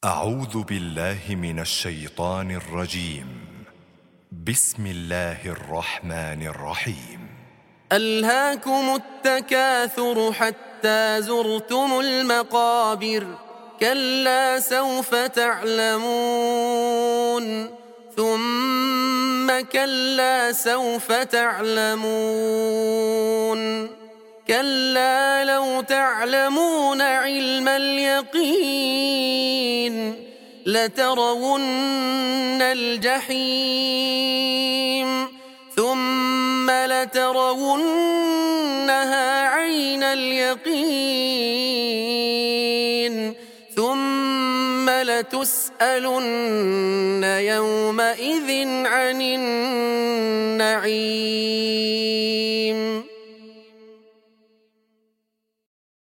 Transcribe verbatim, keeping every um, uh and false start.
أعوذ بالله من الشيطان الرجيم. بسم الله الرحمن الرحيم. ألهاكم التكاثر حتى زرتم المقابر كلا سوف تعلمون ثم كلا سوف تعلمون كلا لو تعلمون علم اليقين لترون الجحيم ثم لترونها عين اليقين ثم لتسألن يومئذ عن النعيم.